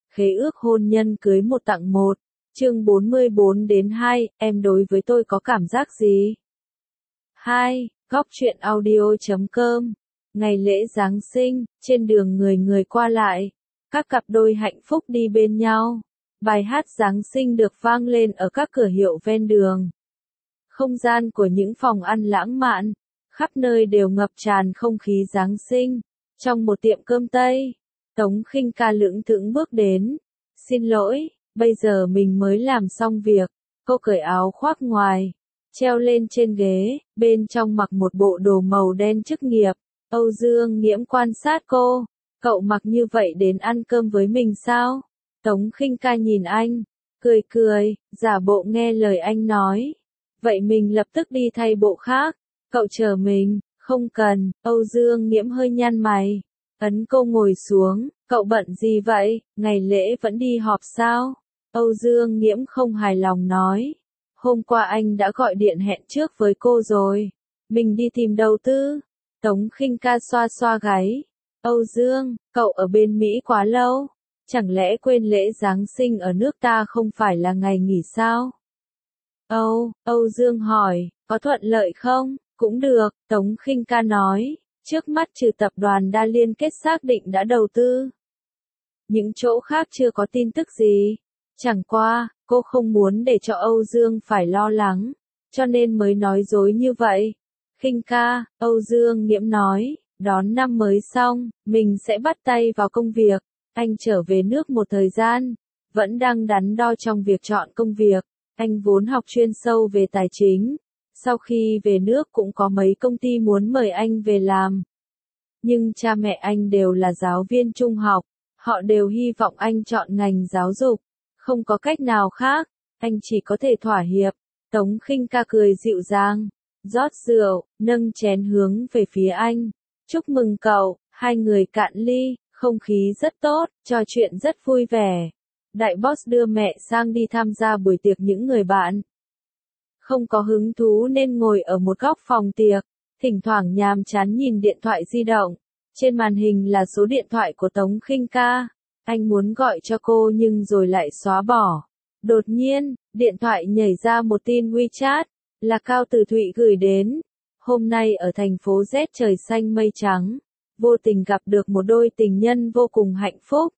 Khế ước hôn nhân cưới một tặng một. Chương 44-2, em đối với tôi có cảm giác gì? 2. Góc truyện audio.com. Ngày lễ Giáng sinh, trên đường người người qua lại, các cặp đôi hạnh phúc đi bên nhau. Bài hát Giáng sinh được vang lên ở các cửa hiệu ven đường. Không gian của những phòng ăn lãng mạn, khắp nơi đều ngập tràn không khí Giáng sinh. Trong một tiệm cơm Tây, Tống Khinh Ca lững thững bước đến. Xin lỗi, bây giờ mình mới làm xong việc. Cô cởi áo khoác ngoài, treo lên trên ghế, bên trong mặc một bộ đồ màu đen chức nghiệp. Âu Dương Nghiễm quan sát cô. Cậu mặc như vậy đến ăn cơm với mình sao? Tống Khinh Ca nhìn anh, cười cười, giả bộ nghe lời anh nói. Vậy mình lập tức đi thay bộ khác. Cậu chờ mình, không cần. Âu Dương Nghiễm hơi nhăn mày. Ấn cô ngồi xuống, cậu bận gì vậy, ngày lễ vẫn đi họp sao? Âu Dương Nghiễm không hài lòng nói. Hôm qua anh đã gọi điện hẹn trước với cô rồi. Mình đi tìm đầu tư. Tống Khinh Ca xoa xoa gáy. Âu Dương, cậu ở bên Mỹ quá lâu. Chẳng lẽ quên lễ Giáng sinh ở nước ta không phải là ngày nghỉ sao? Âu Dương hỏi, có thuận lợi không? Cũng được, Tống Khinh Ca nói. Trước mắt trừ tập đoàn đa liên kết xác định đã đầu tư. Những chỗ khác chưa có tin tức gì. Chẳng qua, cô không muốn để cho Âu Dương phải lo lắng, cho nên mới nói dối như vậy. Khinh Ca, Âu Dương Nghiễm nói, đón năm mới xong, mình sẽ bắt tay vào công việc. Anh trở về nước một thời gian, vẫn đang đắn đo trong việc chọn công việc. Anh vốn học chuyên sâu về tài chính. Sau khi về nước cũng có mấy công ty muốn mời anh về làm. Nhưng cha mẹ anh đều là giáo viên trung học, họ đều hy vọng anh chọn ngành giáo dục. Không có cách nào khác, anh chỉ có thể thỏa hiệp. Tống Khinh Ca cười dịu dàng, rót rượu, nâng chén hướng về phía anh. Chúc mừng cậu, hai người cạn ly, không khí rất tốt, trò chuyện rất vui vẻ. Đại boss đưa mẹ sang đi tham gia buổi tiệc những người bạn. Không có hứng thú nên ngồi ở một góc phòng tiệc, thỉnh thoảng nhàm chán nhìn điện thoại di động. Trên màn hình là số điện thoại của Tống Khinh Ca. Anh muốn gọi cho cô nhưng rồi lại xóa bỏ. Đột nhiên, điện thoại nhảy ra một tin WeChat, là Cao Tử Thụy gửi đến. Hôm nay ở thành phố Z trời xanh mây trắng, vô tình gặp được một đôi tình nhân vô cùng hạnh phúc.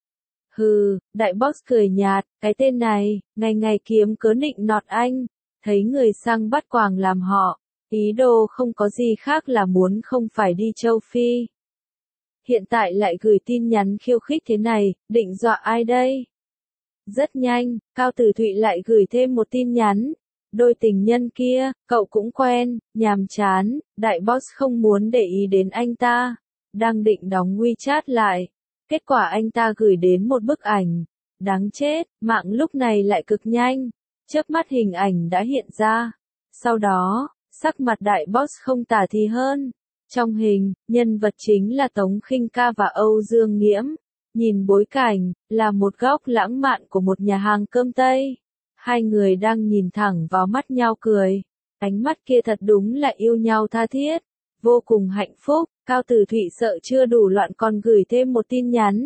Hừ, đại boss cười nhạt, cái tên này, ngày ngày kiếm cớ nịnh nọt anh. Thấy người sang bắt quàng làm họ, ý đồ không có gì khác là muốn không phải đi châu Phi. Hiện tại lại gửi tin nhắn khiêu khích thế này, định dọa ai đây? Rất nhanh, Cao Tử Thụy lại gửi thêm một tin nhắn. Đôi tình nhân kia, cậu cũng quen, nhàm chán, đại boss không muốn để ý đến anh ta. Đang định đóng WeChat lại. Kết quả anh ta gửi đến một bức ảnh. Đáng chết, mạng lúc này lại cực nhanh. Chớp mắt hình ảnh đã hiện ra. Sau đó, sắc mặt đại boss không tả thì hơn. Trong hình, nhân vật chính là Tống Khinh Ca và Âu Dương Nghiễm. Nhìn bối cảnh, là một góc lãng mạn của một nhà hàng cơm Tây. Hai người đang nhìn thẳng vào mắt nhau cười. Ánh mắt kia thật đúng là yêu nhau tha thiết. Vô cùng hạnh phúc. Cao Tử Thụy sợ chưa đủ loạn còn gửi thêm một tin nhắn.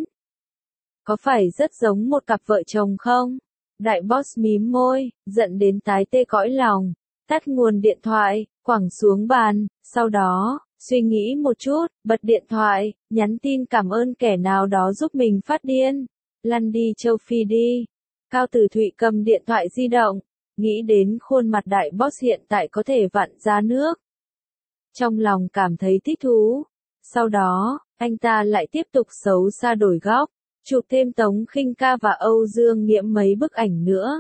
Có phải rất giống một cặp vợ chồng không? Đại boss mím môi, giận đến tái tê cõi lòng. Tắt nguồn điện thoại, quẳng xuống bàn, sau đó, suy nghĩ một chút, bật điện thoại, nhắn tin cảm ơn kẻ nào đó giúp mình phát điên. Lăn đi châu Phi đi. Cao Tử Thụy cầm điện thoại di động, nghĩ đến khuôn mặt đại boss hiện tại có thể vặn ra nước. Trong lòng cảm thấy thích thú. Sau đó, anh ta lại tiếp tục xấu xa đổi góc, chụp thêm Tống Khinh Ca và Âu Dương Nghiễm mấy bức ảnh nữa.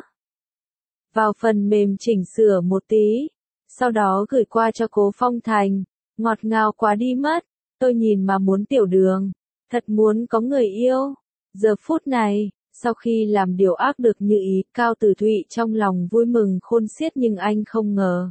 Vào phần mềm chỉnh sửa một tí, sau đó gửi qua cho Cố Phong Thành. Ngọt ngào quá đi mất, tôi nhìn mà muốn tiểu đường, thật muốn có người yêu. Giờ phút này, sau khi làm điều ác được như ý, Cao Tử Thụy trong lòng vui mừng khôn xiết nhưng anh không ngờ.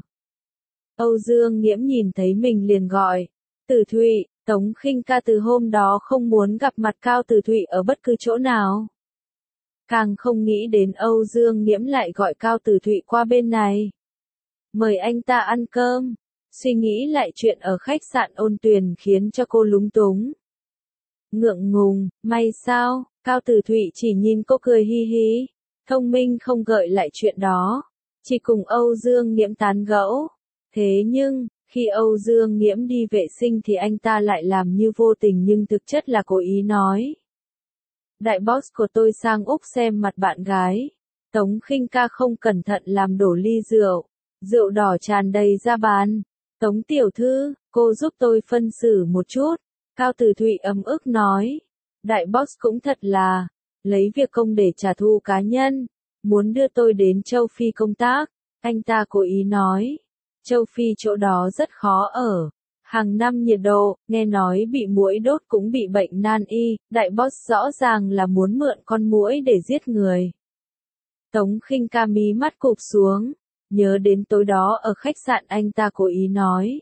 Âu Dương Nghiễm nhìn thấy mình liền gọi, Tử Thụy. Tống Khinh Ca từ hôm đó không muốn gặp mặt Cao Tử Thụy ở bất cứ chỗ nào. Càng không nghĩ đến Âu Dương Nghiễm lại gọi Cao Tử Thụy qua bên này. Mời anh ta ăn cơm. Suy nghĩ lại chuyện ở khách sạn Ôn Tuyền khiến cho cô lúng túng. Ngượng ngùng, may sao, Cao Tử Thụy chỉ nhìn cô cười hi hi, thông minh không gợi lại chuyện đó, chỉ cùng Âu Dương Nghiễm tán gẫu. Thế nhưng, khi Âu Dương Nghiễm đi vệ sinh thì anh ta lại làm như vô tình nhưng thực chất là cố ý nói. Đại boss của tôi sang Úc xem mặt bạn gái. Tống Khinh Ca không cẩn thận làm đổ ly rượu. Rượu đỏ tràn đầy ra bàn. Tống tiểu thư, cô giúp tôi phân xử một chút. Cao Tử Thụy ấm ức nói. Đại boss cũng thật là, lấy việc công để trả thù cá nhân. Muốn đưa tôi đến châu Phi công tác. Anh ta cố ý nói. Châu Phi chỗ đó rất khó ở. Hàng năm nhiệt độ, nghe nói bị muỗi đốt cũng bị bệnh nan y, đại boss rõ ràng là muốn mượn con muỗi để giết người. Tống Khinh Ca mí mắt cụp xuống, nhớ đến tối đó ở khách sạn anh ta cố ý nói.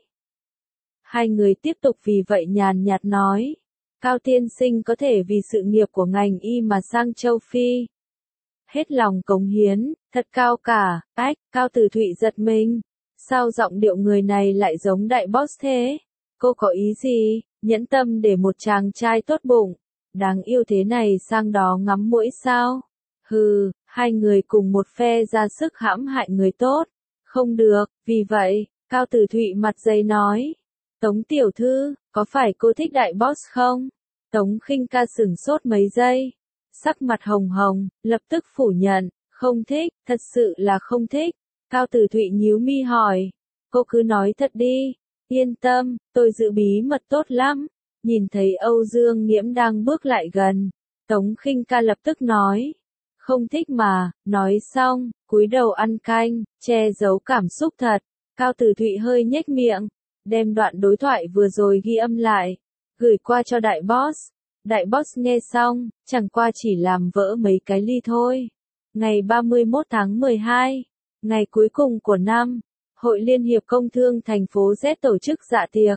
Hai người tiếp tục vì vậy nhàn nhạt nói. Cao tiên sinh có thể vì sự nghiệp của ngành y mà sang châu Phi. Hết lòng cống hiến, thật cao cả, Cao Tử Thụy giật mình. Sao giọng điệu người này lại giống đại boss thế? Cô có ý gì? Nhẫn tâm để một chàng trai tốt bụng, đáng yêu thế này sang đó ngắm muỗi sao? Hừ, hai người cùng một phe ra sức hãm hại người tốt. Không được, vì vậy, Cao Tử Thụy mặt dày nói. Tống tiểu thư, có phải cô thích đại boss không? Tống Khinh Ca sửng sốt mấy giây. Sắc mặt hồng hồng, lập tức phủ nhận, không thích, thật sự là không thích. Cao Tử Thụy nhíu mi hỏi, cô cứ nói thật đi, yên tâm, tôi giữ bí mật tốt lắm. Nhìn thấy Âu Dương Nghiễm đang bước lại gần, Tống Khinh Ca lập tức nói, không thích mà, nói xong, cúi đầu ăn canh, che giấu cảm xúc thật. Cao Tử Thụy hơi nhếch miệng, đem đoạn đối thoại vừa rồi ghi âm lại, gửi qua cho đại boss. Đại boss nghe xong, chẳng qua chỉ làm vỡ mấy cái ly thôi. Ngày 31 tháng 12, ngày cuối cùng của năm, Hội Liên hiệp Công thương thành phố Z tổ chức dạ tiệc.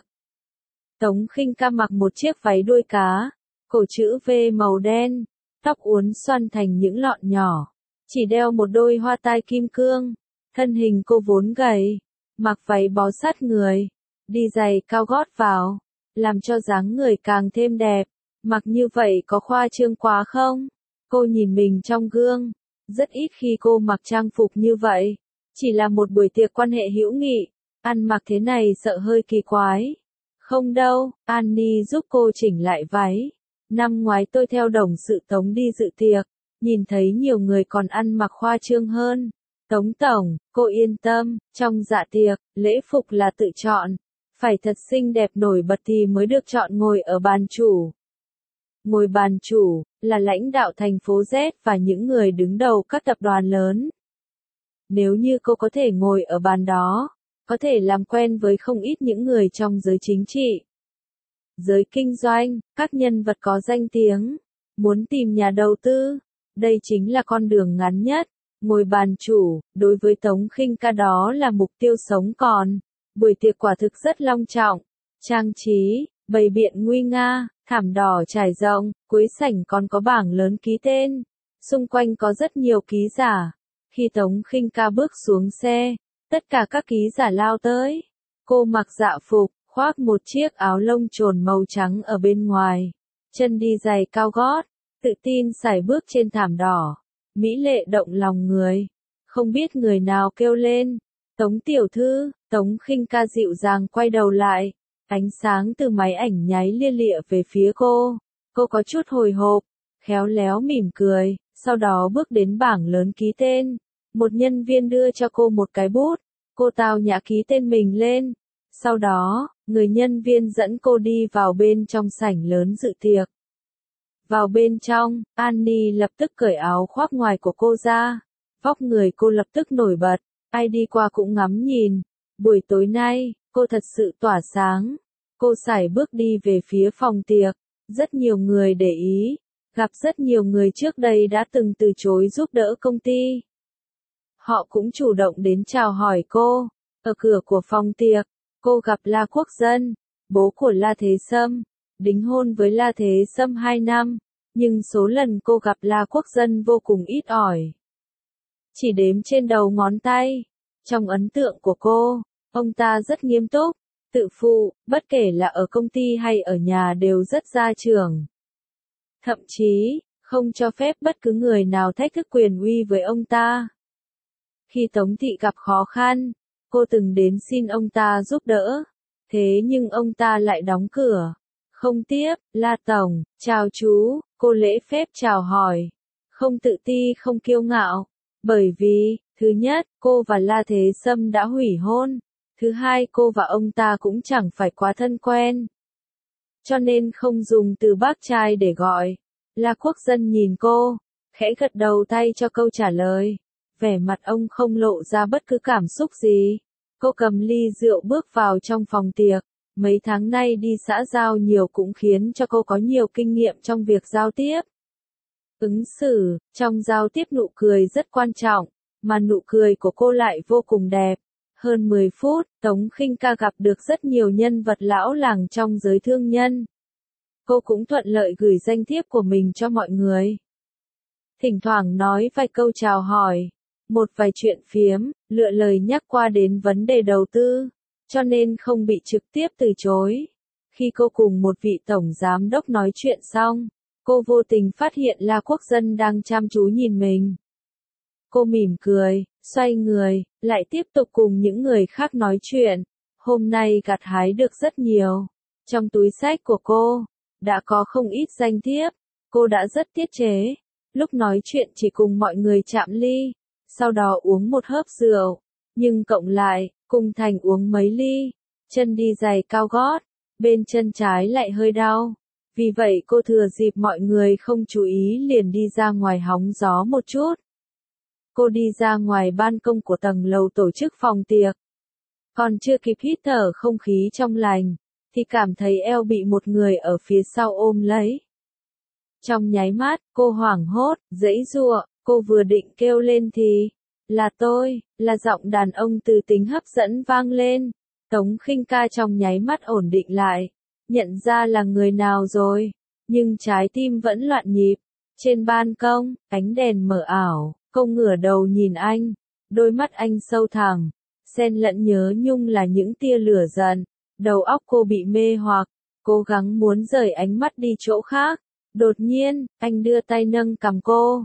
Tống Khinh Ca mặc một chiếc váy đuôi cá, cổ chữ V màu đen, tóc uốn xoăn thành những lọn nhỏ, chỉ đeo một đôi hoa tai kim cương, thân hình cô vốn gầy, mặc váy bó sát người, đi giày cao gót vào, làm cho dáng người càng thêm đẹp. Mặc như vậy có khoa trương quá không? Cô nhìn mình trong gương, rất ít khi cô mặc trang phục như vậy. Chỉ là một buổi tiệc quan hệ hữu nghị, ăn mặc thế này sợ hơi kỳ quái. Không đâu, Annie giúp cô chỉnh lại váy. Năm ngoái tôi theo đồng sự Tống đi dự tiệc, nhìn thấy nhiều người còn ăn mặc khoa trương hơn. Tống tổng, cô yên tâm, trong dạ tiệc, lễ phục là tự chọn. Phải thật xinh đẹp nổi bật thì mới được chọn ngồi ở bàn chủ. Ngồi bàn chủ, là lãnh đạo thành phố Z và những người đứng đầu các tập đoàn lớn. Nếu như cô có thể ngồi ở bàn đó, có thể làm quen với không ít những người trong giới chính trị, giới kinh doanh, các nhân vật có danh tiếng. Muốn tìm nhà đầu tư, đây chính là con đường ngắn nhất. Ngồi bàn chủ, đối với Tống Khinh Ca đó là mục tiêu sống còn. Buổi tiệc quả thực rất long trọng, trang trí, bày biện nguy nga, thảm đỏ trải rộng, cuối sảnh còn có bảng lớn ký tên. Xung quanh có rất nhiều ký giả. Khi Tống Khinh Ca bước xuống xe, tất cả các ký giả lao tới. Cô mặc dạ phục, khoác một chiếc áo lông trồn màu trắng ở bên ngoài, chân đi giày cao gót, tự tin sải bước trên thảm đỏ, mỹ lệ động lòng người. Không biết người nào kêu lên, Tống tiểu thư. Tống Khinh Ca dịu dàng quay đầu lại, ánh sáng từ máy ảnh nháy lia lịa về phía cô. Cô có chút hồi hộp, khéo léo mỉm cười, sau đó bước đến bảng lớn ký tên. Một nhân viên đưa cho cô một cái bút, cô tao nhã ký tên mình lên. Sau đó, người nhân viên dẫn cô đi vào bên trong sảnh lớn dự tiệc. Vào bên trong, Annie lập tức cởi áo khoác ngoài của cô ra. Vóc người cô lập tức nổi bật, ai đi qua cũng ngắm nhìn. Buổi tối nay, cô thật sự tỏa sáng. Cô sải bước đi về phía phòng tiệc. Rất nhiều người để ý, gặp rất nhiều người trước đây đã từng từ chối giúp đỡ công ty. Họ cũng chủ động đến chào hỏi cô. Ở cửa của phòng tiệc, cô gặp La Quốc Dân, bố của La Thế Sâm, đính hôn với La Thế Sâm 2 năm, nhưng số lần cô gặp La Quốc Dân vô cùng ít ỏi. Chỉ đếm trên đầu ngón tay. Trong ấn tượng của cô, ông ta rất nghiêm túc, tự phụ, bất kể là ở công ty hay ở nhà đều rất gia trưởng. Thậm chí, không cho phép bất cứ người nào thách thức quyền uy với ông ta. Khi Tống Thị gặp khó khăn, cô từng đến xin ông ta giúp đỡ, thế nhưng ông ta lại đóng cửa. Không tiếp, La Tổng, chào chú, cô lễ phép chào hỏi. Không tự ti không kiêu ngạo, bởi vì, thứ nhất, cô và La Thế Sâm đã hủy hôn, thứ hai cô và ông ta cũng chẳng phải quá thân quen. Cho nên không dùng từ bác trai để gọi. La Quốc Dân nhìn cô, khẽ gật đầu tay cho câu trả lời. Vẻ mặt ông không lộ ra bất cứ cảm xúc gì. Cô cầm ly rượu bước vào trong phòng tiệc. Mấy tháng nay đi xã giao nhiều cũng khiến cho cô có nhiều kinh nghiệm trong việc giao tiếp. Ứng xử, trong giao tiếp nụ cười rất quan trọng, mà nụ cười của cô lại vô cùng đẹp. Hơn 10 phút, Tống Khinh Ca gặp được rất nhiều nhân vật lão làng trong giới thương nhân. Cô cũng thuận lợi gửi danh thiếp của mình cho mọi người. Thỉnh thoảng nói vài câu chào hỏi, một vài chuyện phiếm, lựa lời nhắc qua đến vấn đề đầu tư, cho nên không bị trực tiếp từ chối. Khi cô cùng một vị tổng giám đốc nói chuyện xong, cô vô tình phát hiện La Quốc Dân đang chăm chú nhìn mình. Cô mỉm cười, xoay người, lại tiếp tục cùng những người khác nói chuyện. Hôm nay gặt hái được rất nhiều. Trong túi xách của cô, đã có không ít danh thiếp. Cô đã rất tiết chế. Lúc nói chuyện chỉ cùng mọi người chạm ly, sau đó uống một hớp rượu. Nhưng cộng lại, cùng thành uống mấy ly. Chân đi giày cao gót, bên chân trái lại hơi đau. Vì vậy cô thừa dịp mọi người không chú ý liền đi ra ngoài hóng gió một chút. Cô đi ra ngoài ban công của tầng lầu tổ chức phòng tiệc. Còn chưa kịp hít thở không khí trong lành, thì cảm thấy eo bị một người ở phía sau ôm lấy. Trong nháy mắt, cô hoảng hốt, giãy giụa, cô vừa định kêu lên thì, là tôi, là giọng đàn ông từ tính hấp dẫn vang lên. Tống Khinh Ca trong nháy mắt ổn định lại, nhận ra là người nào rồi, nhưng trái tim vẫn loạn nhịp. Trên ban công, ánh đèn mờ ảo, cô ngửa đầu nhìn anh, đôi mắt anh sâu thẳm, xen lẫn nhớ nhung là những tia lửa giận. Đầu óc cô bị mê hoặc, cố gắng muốn rời ánh mắt đi chỗ khác. Đột nhiên, anh đưa tay nâng cằm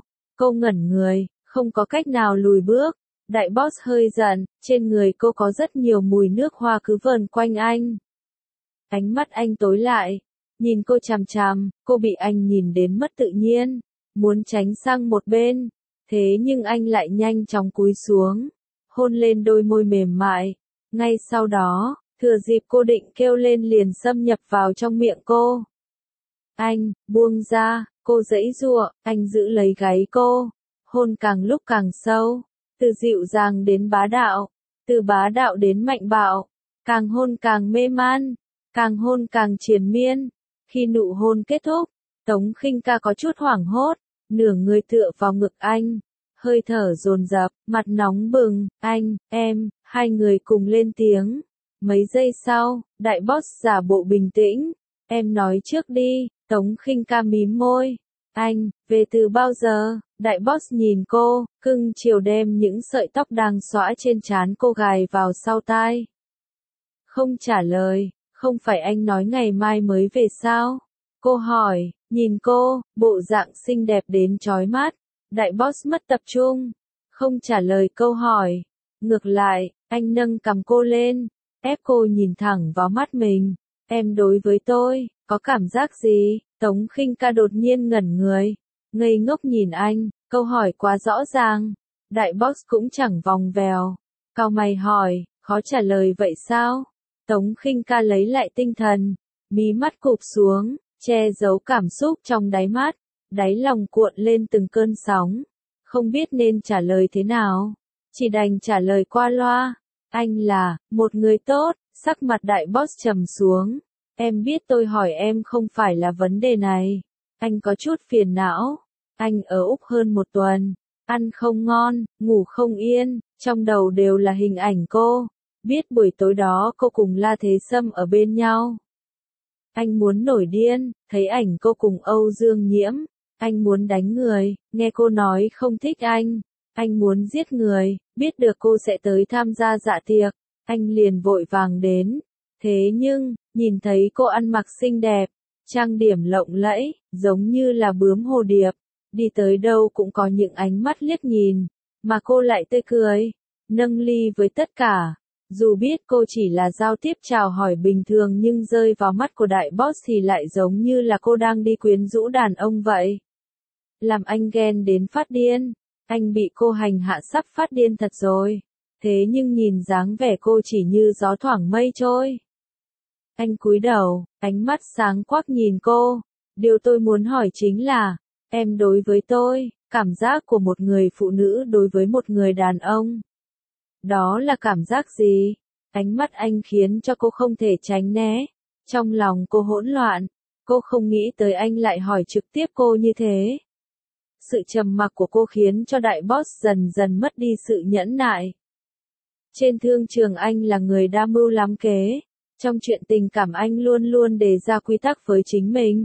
cô ngẩn người, không có cách nào lùi bước. Đại boss hơi giận, trên người cô có rất nhiều mùi nước hoa cứ vờn quanh anh. Ánh mắt anh tối lại, nhìn cô chằm chằm, cô bị anh nhìn đến mất tự nhiên, muốn tránh sang một bên, thế nhưng anh lại nhanh chóng cúi xuống, hôn lên đôi môi mềm mại. Ngay sau đó, thừa dịp cô định kêu lên liền xâm nhập vào trong miệng cô. Anh, buông ra, cô giãy giụa, anh giữ lấy gáy cô, hôn càng lúc càng sâu, từ dịu dàng đến bá đạo, từ bá đạo đến mạnh bạo, càng hôn càng mê man, càng hôn càng triền miên. Khi nụ hôn kết thúc, Tống Khinh Ca có chút hoảng hốt, nửa người tựa vào ngực anh, hơi thở dồn dập, mặt nóng bừng. Anh, em, hai người cùng lên tiếng. Mấy giây sau, đại boss giả bộ bình tĩnh, em nói trước đi. Tống Khinh Ca mím môi. Anh, về từ bao giờ? Đại boss nhìn cô, cưng chiều đem những sợi tóc đang xõa trên trán cô gài vào sau tai. Không trả lời, không phải anh nói ngày mai mới về sao? Cô hỏi, nhìn cô, bộ dạng xinh đẹp đến chói mắt. Đại boss mất tập trung, không trả lời câu hỏi. Ngược lại, anh nâng cằm cô lên, ép cô nhìn thẳng vào mắt mình. Em đối với tôi, có cảm giác gì? Tống Khinh Ca đột nhiên ngẩn người, ngây ngốc nhìn anh, câu hỏi quá rõ ràng. Đại boss cũng chẳng vòng vèo, cau mày hỏi, khó trả lời vậy sao? Tống Khinh Ca lấy lại tinh thần, mí mắt cụp xuống, che giấu cảm xúc trong đáy mắt, đáy lòng cuộn lên từng cơn sóng, không biết nên trả lời thế nào, chỉ đành trả lời qua loa. Anh là một người tốt. Sắc mặt đại boss trầm xuống. Em biết tôi hỏi em không phải là vấn đề này. Anh có chút phiền não. Anh ở Úc hơn một tuần, ăn không ngon, ngủ không yên, trong đầu đều là hình ảnh cô. Biết buổi tối đó cô cùng La Thế Sâm ở bên nhau. Anh muốn nổi điên, thấy ảnh cô cùng Âu Dương Nhiễm. Anh muốn đánh người, nghe cô nói không thích anh. Anh muốn giết người, biết được cô sẽ tới tham gia dạ tiệc. Anh liền vội vàng đến. Thế nhưng, nhìn thấy cô ăn mặc xinh đẹp, trang điểm lộng lẫy, giống như là bướm hồ điệp. đi tới đâu cũng có những ánh mắt liếc nhìn, mà cô lại tươi cười, nâng ly với tất cả. Dù biết cô chỉ là giao tiếp chào hỏi bình thường nhưng rơi vào mắt của đại boss thì lại giống như là cô đang đi quyến rũ đàn ông vậy. Làm anh ghen đến phát điên, anh bị cô hành hạ sắp phát điên thật rồi. Thế nhưng nhìn dáng vẻ cô chỉ như gió thoảng mây trôi. Anh cúi đầu, ánh mắt sáng quắc nhìn cô. Điều tôi muốn hỏi chính là, em đối với tôi, cảm giác của một người phụ nữ đối với một người đàn ông. Đó là cảm giác gì? Ánh mắt anh khiến cho cô không thể tránh né. Trong lòng cô hỗn loạn, cô không nghĩ tới anh lại hỏi trực tiếp cô như thế. Sự trầm mặc của cô khiến cho đại boss dần dần mất đi sự nhẫn nại. Trên thương trường anh là người đa mưu lắm kế. Trong chuyện tình cảm anh luôn luôn đề ra quy tắc với chính mình.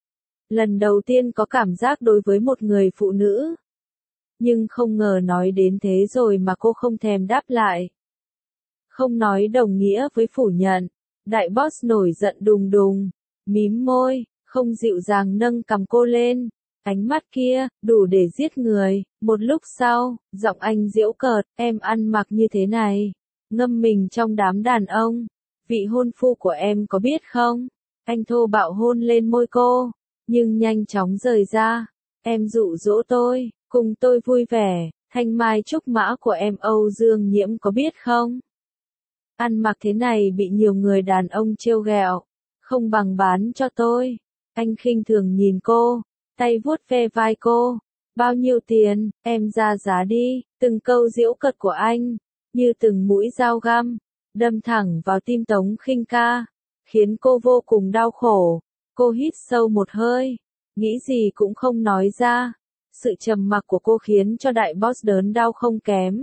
Lần đầu tiên có cảm giác đối với một người phụ nữ. Nhưng không ngờ nói đến thế rồi mà cô không thèm đáp lại. Không nói đồng nghĩa với phủ nhận. Đại boss nổi giận đùng đùng, mím môi, không dịu dàng nâng cằm cô lên. Ánh mắt kia, đủ để giết người. Một lúc sau, giọng anh giễu cợt, em ăn mặc như thế này. Ngâm mình trong đám đàn ông. Vị hôn phu của em có biết không? Anh thô bạo hôn lên môi cô, nhưng nhanh chóng rời ra. Em dụ dỗ tôi, cùng tôi vui vẻ. Thanh mai trúc mã của em Âu Dương Nhiễm có biết không? Ăn mặc thế này bị nhiều người đàn ông trêu ghẹo. Không bằng bán cho tôi. Anh khinh thường nhìn cô, tay vuốt ve vai cô. Bao nhiêu tiền, em ra giá đi. Từng câu giễu cợt của anh, như từng mũi dao găm, đâm thẳng vào tim Tống Khinh Ca, khiến cô vô cùng đau khổ. Cô hít sâu một hơi, nghĩ gì cũng không nói ra. Sự trầm mặc của cô khiến cho đại boss đớn đau không kém.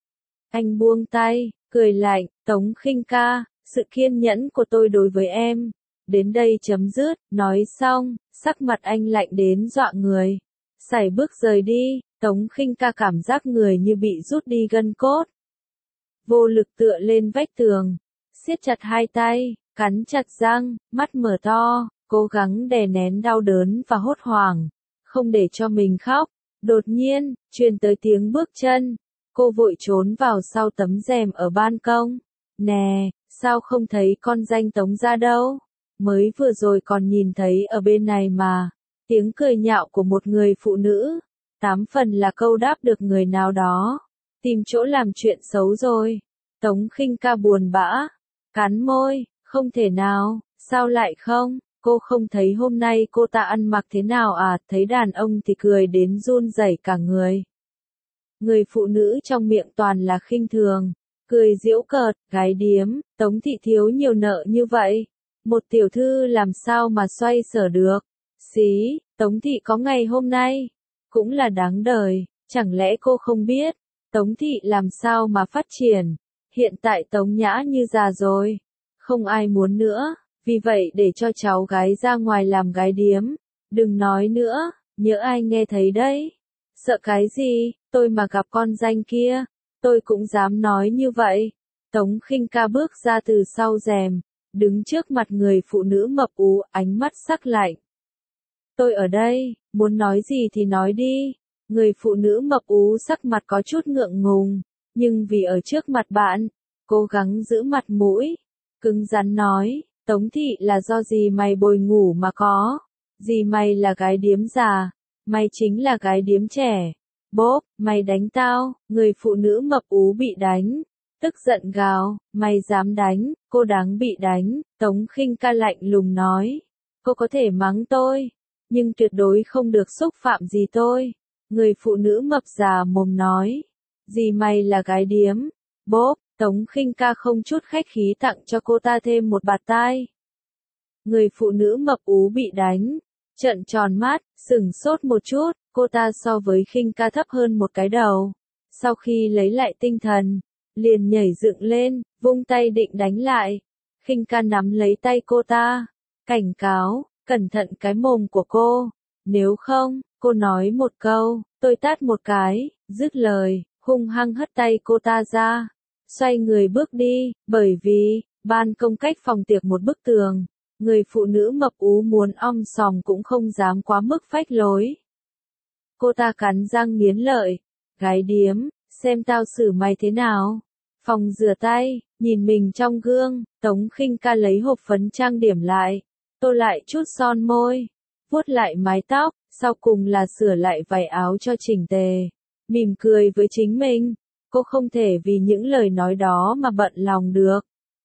Anh buông tay, cười lạnh, Tống Khinh Ca, sự kiên nhẫn của tôi đối với em đến đây chấm dứt. Nói xong, sắc mặt anh lạnh đến dọa người. Sải bước rời đi, Tống Khinh Ca cảm giác người như bị rút đi gân cốt. Vô lực tựa lên vách tường, siết chặt hai tay, cắn chặt răng, mắt mở to, cố gắng đè nén đau đớn và hốt hoảng, không để cho mình khóc. Đột nhiên, truyền tới tiếng bước chân, cô vội trốn vào sau tấm rèm ở ban công. Nè, sao không thấy con danh Tống ra đâu? Mới vừa rồi còn nhìn thấy ở bên này mà. Tiếng cười nhạo của một người phụ nữ, 8 phần là câu đáp được người nào đó. Tìm chỗ làm chuyện xấu rồi. Tống Khinh Ca buồn bã, cắn môi, không thể nào, sao lại không? Cô không thấy hôm nay cô ta ăn mặc thế nào à? Thấy đàn ông thì cười đến run rẩy cả người. Người phụ nữ trong miệng toàn là khinh thường, cười giễu cợt, gái điếm, Tống thị thiếu nhiều nợ như vậy. Một tiểu thư làm sao mà xoay sở được? Xí, Tống thị có ngày hôm nay, cũng là đáng đời, chẳng lẽ cô không biết? Tống thị làm sao mà phát triển? Hiện tại Tống Nhã như già rồi, không ai muốn nữa, vì vậy để cho cháu gái ra ngoài làm gái điếm. Đừng nói nữa, nhỡ ai nghe thấy đấy. Sợ cái gì, tôi mà gặp con danh kia, tôi cũng dám nói như vậy. Tống Khinh Ca bước ra từ sau rèm, đứng trước mặt người phụ nữ mập ú, ánh mắt sắc lạnh. Tôi ở đây, muốn nói gì thì nói đi. Người phụ nữ mập ú sắc mặt có chút ngượng ngùng, nhưng vì ở trước mặt bạn, cố gắng giữ mặt mũi, cứng rắn nói, Tống thị là do gì mày bồi ngủ mà có, gì mày là gái điếm già, mày chính là gái điếm trẻ. Bốp, mày đánh tao. Người phụ nữ mập ú bị đánh, tức giận gào, mày dám đánh, cô đáng bị đánh. Tống Khinh Ca lạnh lùng nói, cô có thể mắng tôi, nhưng tuyệt đối không được xúc phạm gì tôi. Người phụ nữ mập già mồm nói, gì mày là gái điếm. Bốp, Tống Khinh Ca không chút khách khí tặng cho cô ta thêm một bạt tai. Người phụ nữ mập ú bị đánh, trợn tròn mắt, sửng sốt một chút, cô ta so với Khinh Ca thấp hơn một cái đầu. Sau khi lấy lại tinh thần, liền nhảy dựng lên, vung tay định đánh lại. Khinh Ca nắm lấy tay cô ta, cảnh cáo, cẩn thận cái mồm của cô, nếu không, cô nói một câu, tôi tát một cái. Dứt lời, hung hăng hất tay cô ta ra, xoay người bước đi. Bởi vì ban công cách phòng tiệc một bức tường, người phụ nữ mập ú muốn om sòm cũng không dám quá mức phách lối. Cô ta cắn răng nghiến lợi. Gái điếm, xem tao xử mày thế nào. Phòng rửa tay, nhìn mình trong gương, Tống Khinh Ca lấy hộp phấn trang điểm lại, tô lại chút son môi, vuốt lại mái tóc, sau cùng là sửa lại váy áo cho chỉnh tề. Mỉm cười với chính mình, cô không thể vì những lời nói đó mà bận lòng được.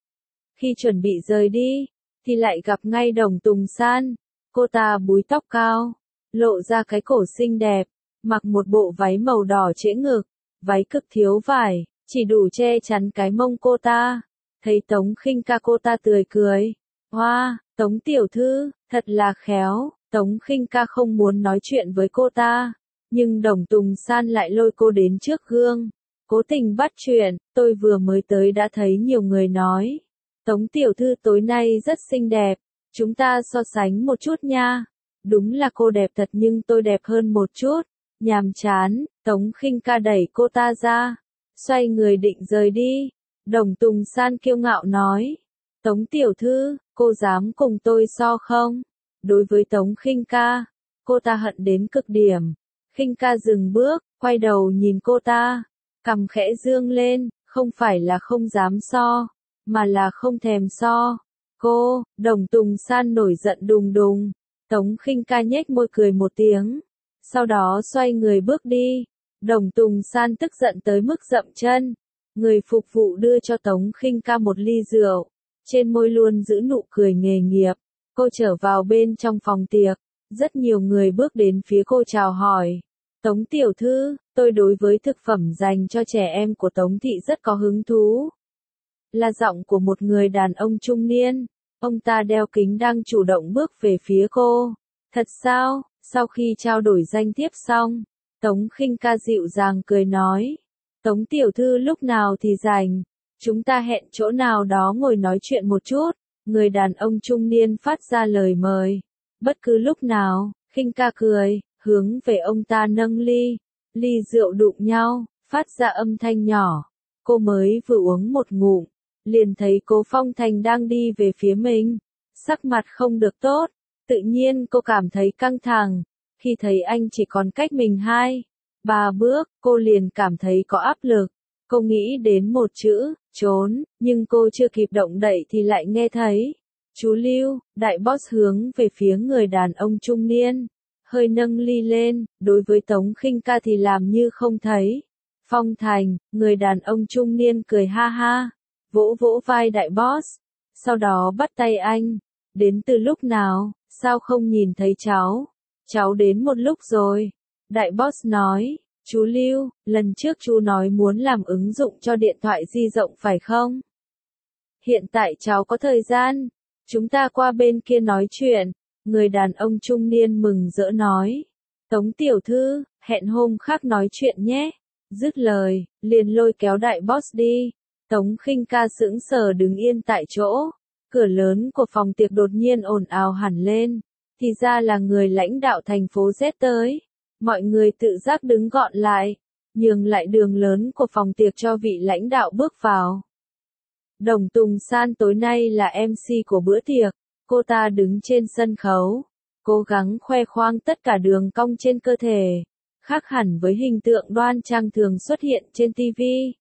Khi chuẩn bị rời đi, thì lại gặp ngay Đồng Tùng San. Cô ta búi tóc cao, lộ ra cái cổ xinh đẹp, mặc một bộ váy màu đỏ trễ ngực, váy cực thiếu vải, chỉ đủ che chắn cái mông cô ta. Thấy Tống Khinh Ca cô ta tươi cười. Hoa, Tống tiểu thư, thật là khéo. Tống Khinh Ca không muốn nói chuyện với cô ta, nhưng Đồng Tùng San lại lôi cô đến trước gương, cố tình bắt chuyện. Tôi vừa mới tới đã thấy nhiều người nói, Tống tiểu thư tối nay rất xinh đẹp, chúng ta so sánh một chút nha. Đúng là cô đẹp thật nhưng tôi đẹp hơn một chút. Nhàm chán, Tống Khinh Ca đẩy cô ta ra, xoay người định rời đi. Đồng Tùng San kiêu ngạo nói, Tống tiểu thư, cô dám cùng tôi so không? Đối với Tống Khinh Ca, cô ta hận đến cực điểm. Khinh Ca dừng bước, quay đầu nhìn cô ta, cằm khẽ dương lên, không phải là không dám so, mà là không thèm so. Cô, Đồng Tùng San nổi giận đùng đùng. Tống Khinh Ca nhếch môi cười một tiếng, sau đó xoay người bước đi. Đồng Tùng San tức giận tới mức dậm chân. Người phục vụ đưa cho Tống Khinh Ca một ly rượu, trên môi luôn giữ nụ cười nghề nghiệp. Cô trở vào bên trong phòng tiệc, rất nhiều người bước đến phía cô chào hỏi. Tống tiểu thư, tôi đối với thực phẩm dành cho trẻ em của Tống thị rất có hứng thú. Là giọng của một người đàn ông trung niên, ông ta đeo kính đang chủ động bước về phía cô. Thật sao? Sau khi trao đổi danh thiếp xong, Tống Khinh Ca dịu dàng cười nói, Tống tiểu thư lúc nào thì rảnh, chúng ta hẹn chỗ nào đó ngồi nói chuyện một chút. Người đàn ông trung niên phát ra lời mời. Bất cứ lúc nào, Khinh Ca cười, hướng về ông ta nâng ly. Ly rượu đụng nhau, phát ra âm thanh nhỏ. Cô mới vừa uống một ngụm, liền thấy Cố Phong Thành đang đi về phía mình. Sắc mặt không được tốt, tự nhiên cô cảm thấy căng thẳng. Khi thấy anh chỉ còn cách mình 2-3 bước, cô liền cảm thấy có áp lực. Cô nghĩ đến một chữ, trốn, nhưng cô chưa kịp động đậy thì lại nghe thấy. Chú Lưu, đại boss hướng về phía người đàn ông trung niên, hơi nâng ly lên, đối với Tống Khinh Ca thì làm như không thấy. Phong Thành, người đàn ông trung niên cười ha ha, vỗ vỗ vai đại boss, sau đó bắt tay anh. Đến từ lúc nào, sao không nhìn thấy cháu? Cháu đến một lúc rồi. Đại boss nói. Chú Lưu, lần trước chú nói muốn làm ứng dụng cho điện thoại di động phải không? Hiện tại cháu có thời gian, chúng ta qua bên kia nói chuyện. Người đàn ông trung niên mừng rỡ nói. Tống tiểu thư, hẹn hôm khác nói chuyện nhé. Dứt lời, liền lôi kéo đại boss đi. Tống Khinh Ca sững sờ đứng yên tại chỗ. Cửa lớn của phòng tiệc đột nhiên ồn ào hẳn lên. Thì ra là người lãnh đạo thành phố Z tới. Mọi người tự giác đứng gọn lại, nhường lại đường lớn của phòng tiệc cho vị lãnh đạo bước vào. Đồng Tùng San tối nay là MC của bữa tiệc, cô ta đứng trên sân khấu, cố gắng khoe khoang tất cả đường cong trên cơ thể, khác hẳn với hình tượng đoan trang thường xuất hiện trên TV.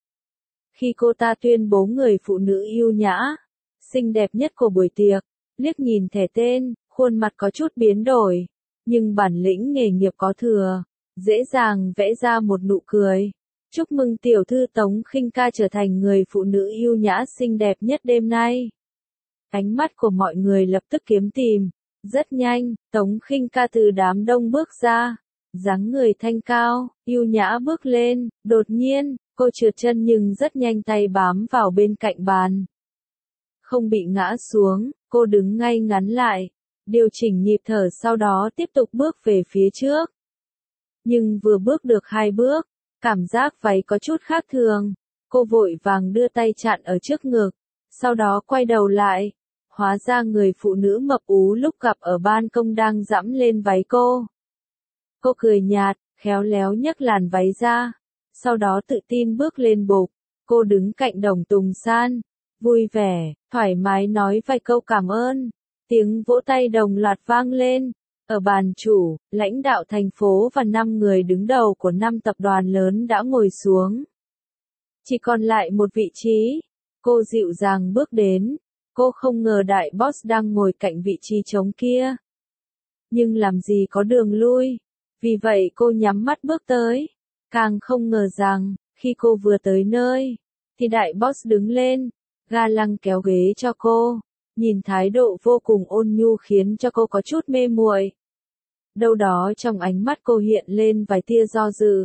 Khi cô ta tuyên bố người phụ nữ yêu nhã, xinh đẹp nhất của buổi tiệc, liếc nhìn thẻ tên, khuôn mặt có chút biến đổi. Nhưng bản lĩnh nghề nghiệp có thừa, dễ dàng vẽ ra một nụ cười. Chúc mừng tiểu thư Tống Khinh Ca trở thành người phụ nữ yêu nhã xinh đẹp nhất đêm nay. Ánh mắt của mọi người lập tức kiếm tìm. Rất nhanh, Tống Khinh Ca từ đám đông bước ra. Dáng người thanh cao, yêu nhã bước lên. Đột nhiên, cô trượt chân nhưng rất nhanh tay bám vào bên cạnh bàn. Không bị ngã xuống, cô đứng ngay ngắn lại. Điều chỉnh nhịp thở sau đó tiếp tục bước về phía trước. Nhưng vừa bước được 2 bước, cảm giác váy có chút khác thường. Cô vội vàng đưa tay chặn ở trước ngực, sau đó quay đầu lại. Hóa ra người phụ nữ mập ú lúc gặp ở ban công đang dẫm lên váy cô. Cô cười nhạt, khéo léo nhấc làn váy ra, sau đó tự tin bước lên bục. Cô đứng cạnh Đồng Tùng San, vui vẻ, thoải mái nói vài câu cảm ơn. Tiếng vỗ tay đồng loạt vang lên. Ở bàn chủ, lãnh đạo thành phố và 5 người đứng đầu của 5 tập đoàn lớn đã ngồi xuống. Chỉ còn lại một vị trí. Cô dịu dàng bước đến. Cô không ngờ đại boss đang ngồi cạnh vị trí trống kia. Nhưng làm gì có đường lui. Vì vậy cô nhắm mắt bước tới. Càng không ngờ rằng, khi cô vừa tới nơi, thì đại boss đứng lên, ga lăng kéo ghế cho cô. Nhìn thái độ vô cùng ôn nhu khiến cho cô có chút mê muội. Đâu đó trong ánh mắt cô hiện lên vài tia do dự.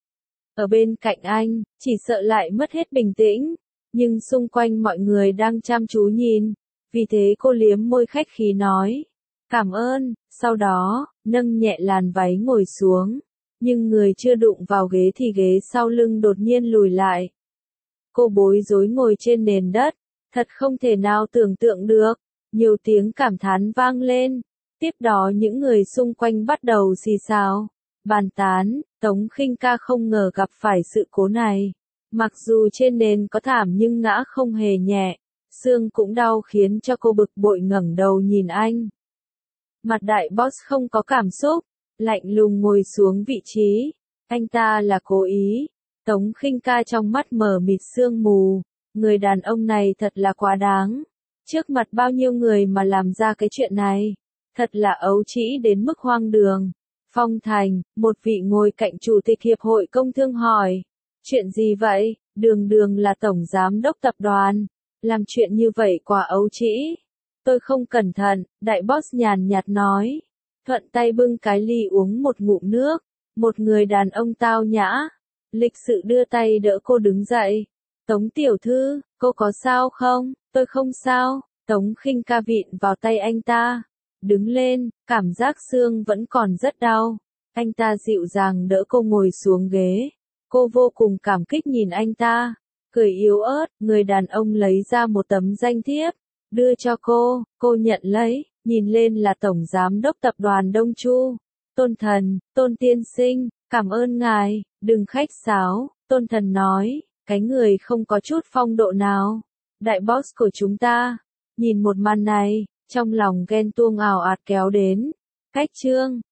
Ở bên cạnh anh, chỉ sợ lại mất hết bình tĩnh, nhưng xung quanh mọi người đang chăm chú nhìn, vì thế cô liếm môi khách khí nói, cảm ơn, sau đó, nâng nhẹ làn váy ngồi xuống, nhưng người chưa đụng vào ghế thì ghế sau lưng đột nhiên lùi lại. Cô bối rối ngồi trên nền đất, thật không thể nào tưởng tượng được, nhiều tiếng cảm thán vang lên. Tiếp đó những người xung quanh bắt đầu xì xào, bàn tán, Tống Khinh Ca không ngờ gặp phải sự cố này. Mặc dù trên nền có thảm nhưng ngã không hề nhẹ, xương cũng đau khiến cho cô bực bội ngẩng đầu nhìn anh. Mặt đại boss không có cảm xúc, lạnh lùng ngồi xuống vị trí, anh ta là cố ý. Tống Khinh Ca trong mắt mờ mịt sương mù, người đàn ông này thật là quá đáng. Trước mặt bao nhiêu người mà làm ra cái chuyện này. Thật là ấu trĩ đến mức hoang đường. Phong Thành, một vị ngồi cạnh chủ tịch hiệp hội công thương hỏi. Chuyện gì vậy? Đường Đường là tổng giám đốc tập đoàn. Làm chuyện như vậy quá ấu trĩ. Tôi không cẩn thận, đại boss nhàn nhạt nói. Thuận tay bưng cái ly uống một ngụm nước. Một người đàn ông tao nhã. Lịch sự đưa tay đỡ cô đứng dậy. Tống tiểu thư, cô có sao không? Tôi không sao. Tống Khinh Ca vịn vào tay anh ta. Đứng lên, cảm giác xương vẫn còn rất đau. Anh ta dịu dàng đỡ cô ngồi xuống ghế. Cô vô cùng cảm kích nhìn anh ta. Cười yếu ớt, người đàn ông lấy ra một tấm danh thiếp. Đưa cho cô nhận lấy, nhìn lên là tổng giám đốc tập đoàn Đông Chu. Tôn Thần, Tôn tiên sinh, cảm ơn ngài, đừng khách sáo, Tôn Thần nói, cái người không có chút phong độ nào. Đại boss của chúng ta, nhìn một màn này. Trong lòng ghen tuông ào ạt kéo đến. Cách chương